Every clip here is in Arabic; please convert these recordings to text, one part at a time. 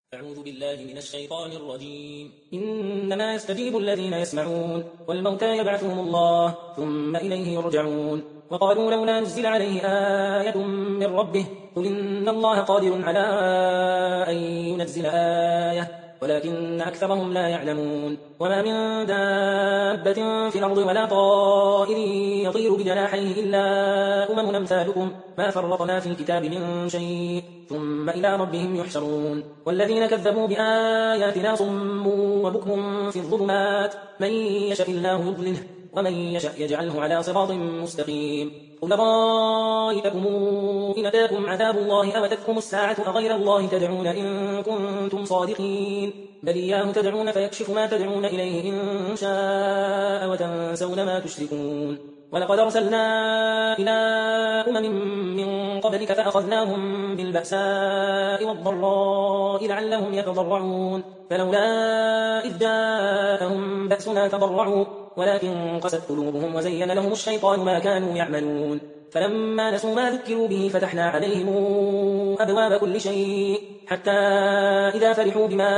أعوذ بالله من الشيطان الرجيم. إنما يستجيب الذين يسمعون والموتى يبعثهم الله ثم إليه يرجعون. وقالوا لولا نزل عليه آية من ربه قل إن الله قادر على أن ينزل آية ولكن أكثرهم لا يعلمون. وما من دابة في الأرض ولا طائر يطير بجناحيه إلا أمم أمثالكم ما فرطنا في الكتاب من شيء ثم إلى ربهم يحشرون. والذين كذبوا بآياتنا صم وبكم في الظلمات من يشاء الله يضلله ومن يشاء يجعله على صراط مستقيم. قل رأيتكم إن أتاكم عذاب الله أو أتتكم الساعة أغير الله تدعون إن كنتم صادقين بل إياه تدعون فيكشف ما تدعون إليه إن شاء وتنسون ما تشركون. ولقد أرسلنا إلى أمم من قبلك فأخذناهم بالبأساء والضراء لعلهم يتضرعون فلولا إذ جاءهم بأسنا تضرعوا ولكن قست قلوبهم وزين لهم الشيطان ما كانوا يعملون. فلما نسوا ما ذكروا به فتحنا عليهم أبواب كل شيء حتى إذا فرحوا بما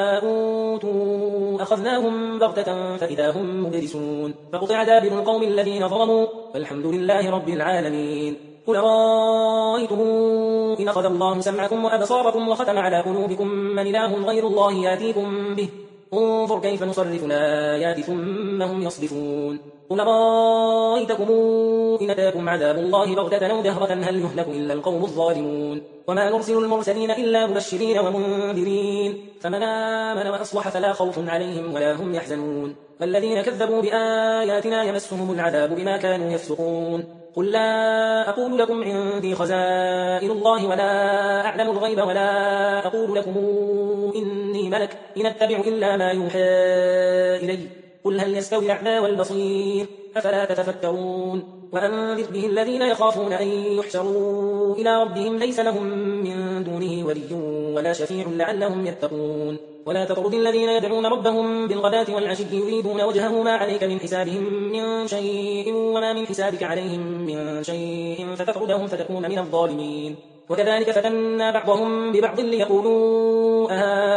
أوتوا أخذناهم بغتة فإذا هم مبلسون. فقطع دابر القوم الذين ظلموا والحمد لله رب العالمين. قل رأيتم إن أخذ الله سمعكم وأبصاركم وختم على قلوبكم من إله غير الله يأتيكم به انظر كيف نصرف الآيات ثم هم يصدفون. قل رأيتكم إن أتاكم عذاب الله بغتة أو جهرة هل يهلك إلا القوم الظالمون. وما نرسل المرسلين إلا مبشرين ومنذرين فمن آمن وأصلح فلا خوف عليهم ولا هم يحزنون. والذين كذبوا بآياتنا يمسهم العذاب بما كانوا يفسقون. قل لا أقول لكم عندي خزائن الله ولا أعلم الغيب ولا أقول لكم إني ملك إن أتبع إلا ما يوحى إلي قل هل يستوي الأعمى والبصير أفلا تتفكرون. وأنذر به الذين يخافون أن يحشروا إلى ربهم ليس لهم من دونه ولي ولا شفيع لعلهم يتقون. ولا تطرد الذين يدعون ربهم بالغداة والعشي يريدون وجهه ما عليك من حسابهم من شيء وما من حسابك عليهم من شيء فتطردهم فتكون من الظالمين. وكذلك فتنا بعضهم ببعض ليقولوا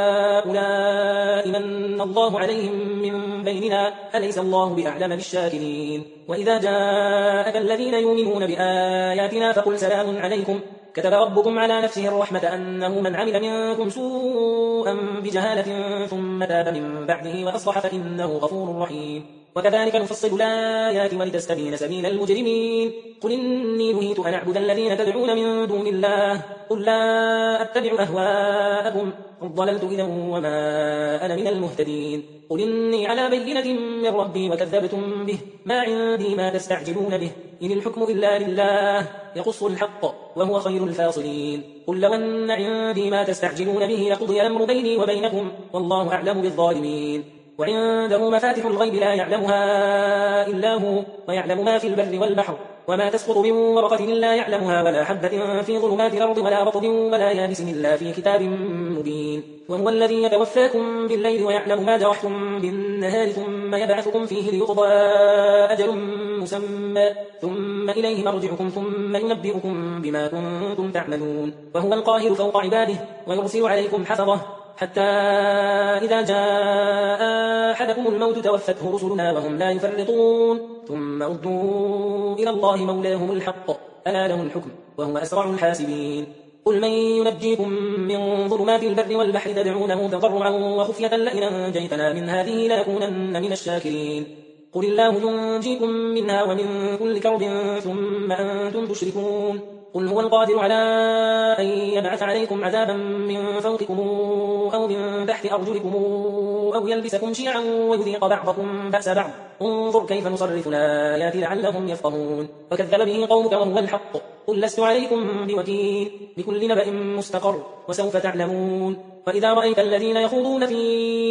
أهؤلاء من الله عليهم من بيننا أليس الله بأعلم بالشاكرين. وإذا جاءك الذين يؤمنون بآياتنا فقل سلام عليكم كتب ربكم على نفسه الرحمة أنه من عمل منكم سوءا بجهالة ثم تاب من بعده وأصلح فإنه غفور رحيم. وكذلك نفصل الآيات ولتستبين سبيل المجرمين. قل إني نهيت أن أعبد الذين تدعون من دون الله قل لا أتبع أهواءكم قد ضللت إذا وما أنا من المهتدين. قل إني على بينة من ربي وكذبتم به ما عندي ما تستعجلون به إن الحكم إلا لله يقص الحق وهو خير الفاصلين. قل لو أن عندي ما تستعجلون به لقضي الأمر بيني وبينكم والله أعلم بالظالمين. وعنده مفاتح الغيب لا يعلمها إلا هو ويعلم ما في البر والبحر وما تسقط من ورقة إلا يعلمها ولا حبة في ظلمات الأرض ولا رطب ولا يابس إلا في كتاب مبين. وهو الذي يتوفاكم بالليل ويعلم ما جرحتم بالنهار ثم يبعثكم فيه ليقضى أجل مسمى ثم إليه مرجعكم ثم ينبئكم بما كنتم تعملون. وهو القاهر فوق عباده ويرسل عليكم حفظه حتى إذا جاء أحدكم الموت توفته رسلنا وهم لا يفرطون ثم ردوا إلى الله مولاهم الحق ألا له الحكم وهو أسرع الحاسبين. قل من ينجيكم من ظلمات البر والبحر تدعونه تضرعا وخفية لئن أنجيتنا من هذه لنكونن من الشاكرين. قل الله ينجيكم منها ومن كل كرب ثم أنتم تشركون. قل هو القادر على أن يبعث عليكم عذابا من فوقكم أو من تحت أرجلكم أو يلبسكم شيعا ويذيق بعضكم بأس بعض انظر كيف نصرف الآيات لعلهم يفقهون. وكذب به قومك وهو الحق قل لست عليكم بوكيل لكل نبأ مستقر وسوف تعلمون. وإذا رأيت الذين يخوضون في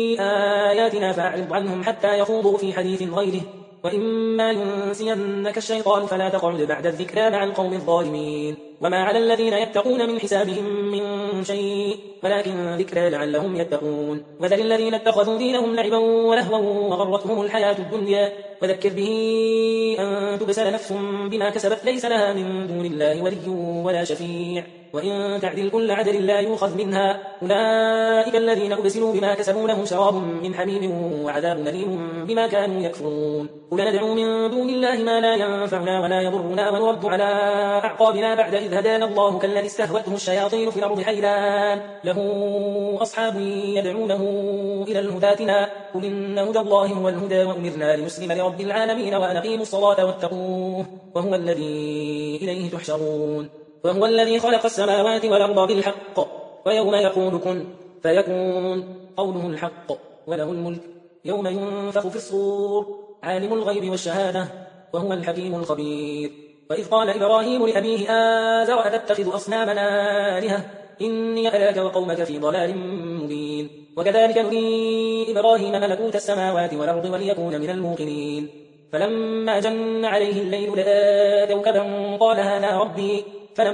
آياتنا فأعرض عنهم حتى يخوضوا في حديث غيره وإما ينسينك الشيطان فلا تقعد بعد الذكرى مع القوم الظالمين. وما على الذين يتقون من حسابهم من شيء ولكن ذكرى لعلهم يتقون وذل الذين اتخذوا دينهم لعبا ولهوا وغرتهم الحياة الدنيا وذكر به أن تبسل نفس بما كسبت ليس لها من دون الله ولي ولا شفيع وإن تعدل كل عدل لا يؤخذ منها أولئك الذين أبسلوا بما كسبوا لهم شراب من حميم وعذاب أليم بما كانوا يكفرون قل ندعو من دون الله ما لا ينفعنا ولا يضرنا ونرد على أعقابنا بعد إذ هدانا الله كالذي استهوته الشياطين في الأرض حيران له أصحاب يدعونه إلى الهداتنا قل إن هدى الله هو الهدى وأمرنا لنسلم لرب العالمين وأن أقيموا الصلاة واتقوه وهو الذي إليه تحشرون وهو الذي خلق السماوات والأرض بالحق ويوم يقول كن فيكون قوله الحق وله الملك يوم ينفخ في الصور عالم الغيب والشهادة وهو الحكيم الخبير وإذ قال إبراهيم لأبيه آزر أتتخذ أصنامنا آلهة إني أراك وقومك في ضلال مبين وكذلك نري إبراهيم ملكوت السماوات والأرض وليكون من الموقنين فلما جن عليه الليل رأى كوكبا قال هذا ربي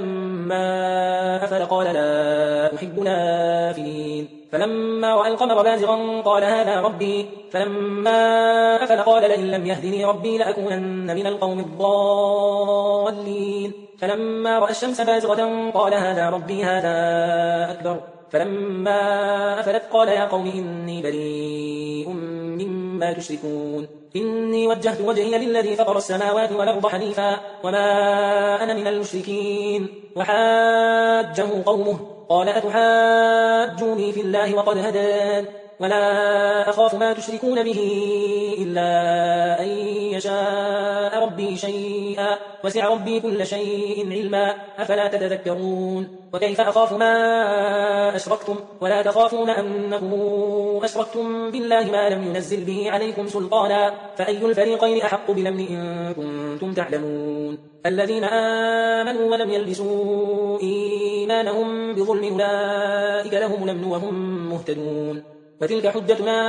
فلما أفل قال لا أحب الآفلين فلما رأى القمر بازغا قال هذا ربي فلما أفل قال لئن لم يهدني ربي لأكونن من القوم الضالين فلما رأى الشمس بازغة قال هذا ربي هذا أكبر فلما أفلت قال يا قوم إني بريء مما تشركون إني وجهت وجهي للذي فطر السماوات والأرض حنيفا وما أنا من المشركين وحاجه قومه قال أتحاجوني في الله وقد هدان ولا أخاف ما تشركون به إلا أن يشاء ربي شيئا وسع ربي كل شيء علما أفلا تتذكرون وكيف أخاف ما أشركتم ولا تخافون أنكم أشركتم بالله ما لم ينزل به عليكم سلطانا فأي الفريقين أحق بالأمن إن كنتم تعلمون الذين آمنوا ولم يلبسوا إيمانهم بظلم أولئك لهم الأمن وهم مهتدون وتلك حجتنا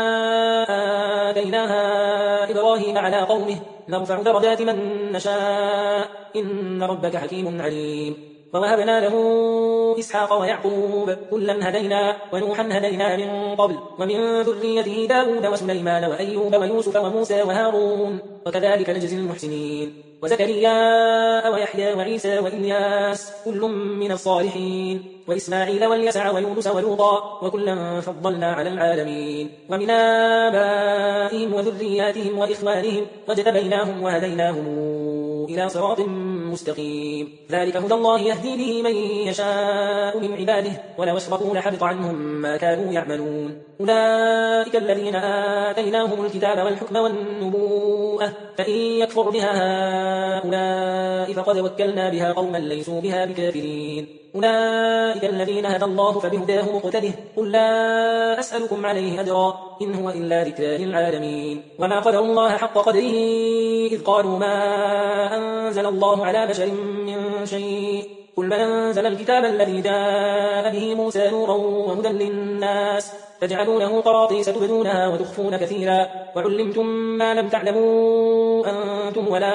آتيناها إبراهيم على قومه نرفع درجات من نشاء إن ربك حكيم عليم ووهبنا له إسحاق ويعقوب كلا هدينا ونوحا هدينا من قبل ومن ذريته داود وسليمان وأيوب ويوسف وموسى وهارون وكذلك نجزي المحسنين وزكريا ويحيى وعيسى وإلياس كل من الصالحين وإسماعيل واليسع ويونس ولوطا وكلا فضلنا على العالمين ومن آبائهم وذرياتهم وإخوانهم واجتبيناهم وهديناهم إلى صراط مستقيم ذلك هدى الله يهدي به من يشاء من عباده ولو أشركوا لحبط عنهم ما كانوا يعملون أولئك الذين آتيناهم الكتاب والحكم والنبوءة فإن يكفر بها هؤلاء فقد وكلنا بها قوما ليسوا بها بكافرين أولئك الذين هدى الله فبهداه مقتده قل لا أسألكم عليه أجرا إن هو إلا ذكرى للعالمين وما قدروا الله حق قدره إذ قالوا ما أنزل الله على بشر من شيء قل من أنزل الكتاب الذي جاء به موسى نورا وهدى للناس تجعلونه قراطيس تبدونها وتخفون كثيرا وعلمتم ما لم تعلموا أنتم ولا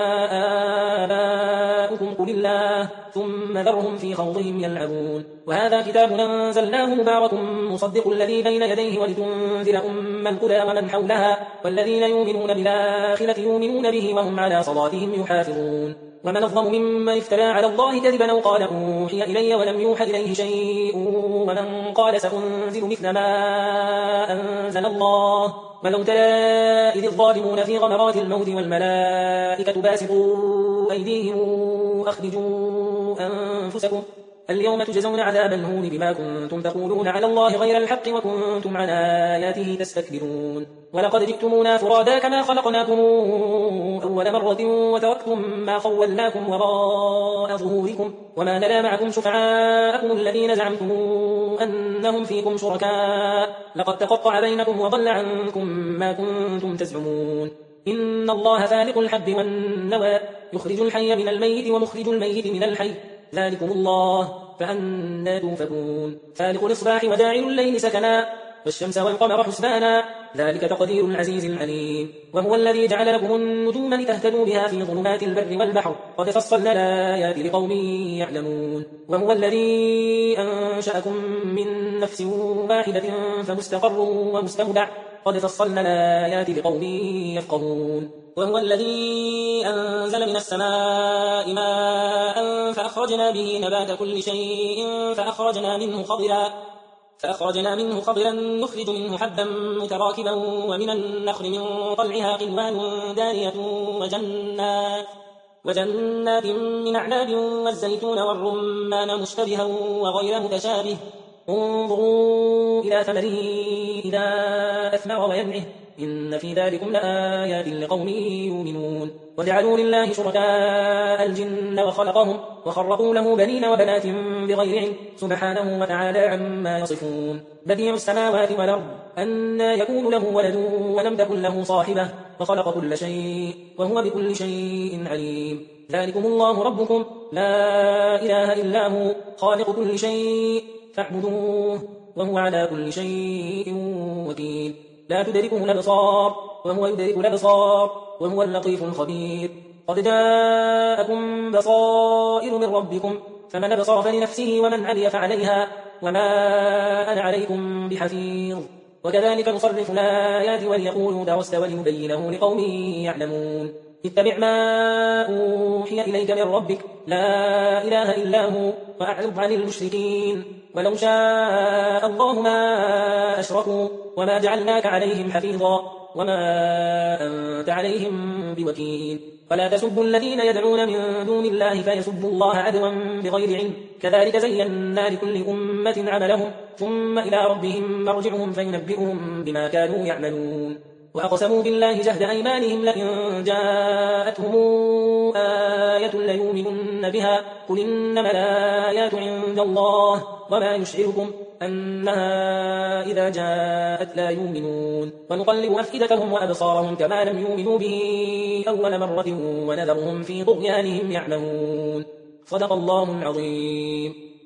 آباؤكم قل الله ثم ذرهم في خوضهم يلعبون وهذا كتاب أنزلناه مبارك مصدق الذي بين يديه ولتنذر أم القرى ومن حولها والذين يؤمنون بالآخرة يؤمنون به وهم على صلاتهم يحافظون ومن أظلم ممن افترى على الله كذبا أو قال أوحي إلي ولم يوحى إليه شيء ومن قال سأنزل مثل ما أنزل الله ولو ترى إذ الظالمون في غمرات الموت والملائكة باسطوا أيديهم أخرجوا أنفسكم اليوم تجزون عذاب الهون بما كنتم تقولون على الله غير الحق وكنتم عن آياته تستكبرون ولقد جئتمونا فرادا كما خلقناكم أول مرة وتركتم ما خولناكم وراء ظهوركم وما نرى معكم شفعاءكم الذين زعمتم أنهم فيكم شركاء لقد تقطع بينكم وضل عنكم ما كنتم تزعمون إن الله فالق الحب والنوى يخرج الحي من الميت ومخرج الميت من الحي ذلكم الله فأنى توفكون فالق الإصباح وجاعل الليل سكنا والشمس والقمر حسبانا ذلك تقدير العزيز العليم وهو الذي جعل لكم النجوم لتهتدوا بها في ظلمات البر والبحر قد فصلنا الآيات لقوم يعلمون وهو الذي أنشأكم من نفس واحدة فمستقر ومستودع قد فصلنا الآيات لقوم يفقهون وهو الذي أنزل من السماء ماء فأخرجنا به نبات كل شيء فأخرجنا منه خضرا نخرج منه حبا متراكبا ومن النخل من طلعها قنوان دانية وجنات من أعناب والزيتون والرمان مشتبها وغير متشابه انظروا إلى ثمره إذا أثمر وينعه إن في ذلكم لآيات لقوم يؤمنون وجعلوا لله شركاء الجن وخلقهم وخرقوا له بنين وبنات بغير علم سبحانه وتعالى عما يصفون بديع السماوات والأرض أنى يكون له ولد ولم تكن له صاحبة وخلق كل شيء وهو بكل شيء عليم ذلكم الله ربكم لا إله إلا هو خالق كل شيء فاعبدوه وهو على كل شيء وكيل لا تدركه الأبصار وهو يدرك الأبصار وهو اللطيف الخبير قد جاءكم بصائر من ربكم فمن أبصر فلنفسه ومن عمي فعليها وما أنا عليكم بحفيظ وكذلك نصرف الآيات وليقولوا درست ولنبينه لقوم يعلمون اتبع ما أوحي إليك من ربك لا إله إلا هو وأعرض عن المشركين ولو شاء الله ما أشركوا وما جعلناك عليهم حفيظا وما أنت عليهم بوكيل فلا تسبوا الذين يدعون من دون الله فيسبوا الله عدوا بغير علم كذلك زينا لكل أمة عملهم ثم إلى ربهم مرجعهم فينبئهم بما كانوا يعملون وأقسموا بالله جهد أيمانهم لئن جاءتهم آية ليؤمنن بها قل إنما الآيات عند الله وما يشعركم أنها إذا جاءت لا يؤمنون ونقلب أفئدتهم وأبصارهم كما لم يؤمنوا به أول مرة ونذرهم في طغيانهم يعمهون صدق الله العظيم.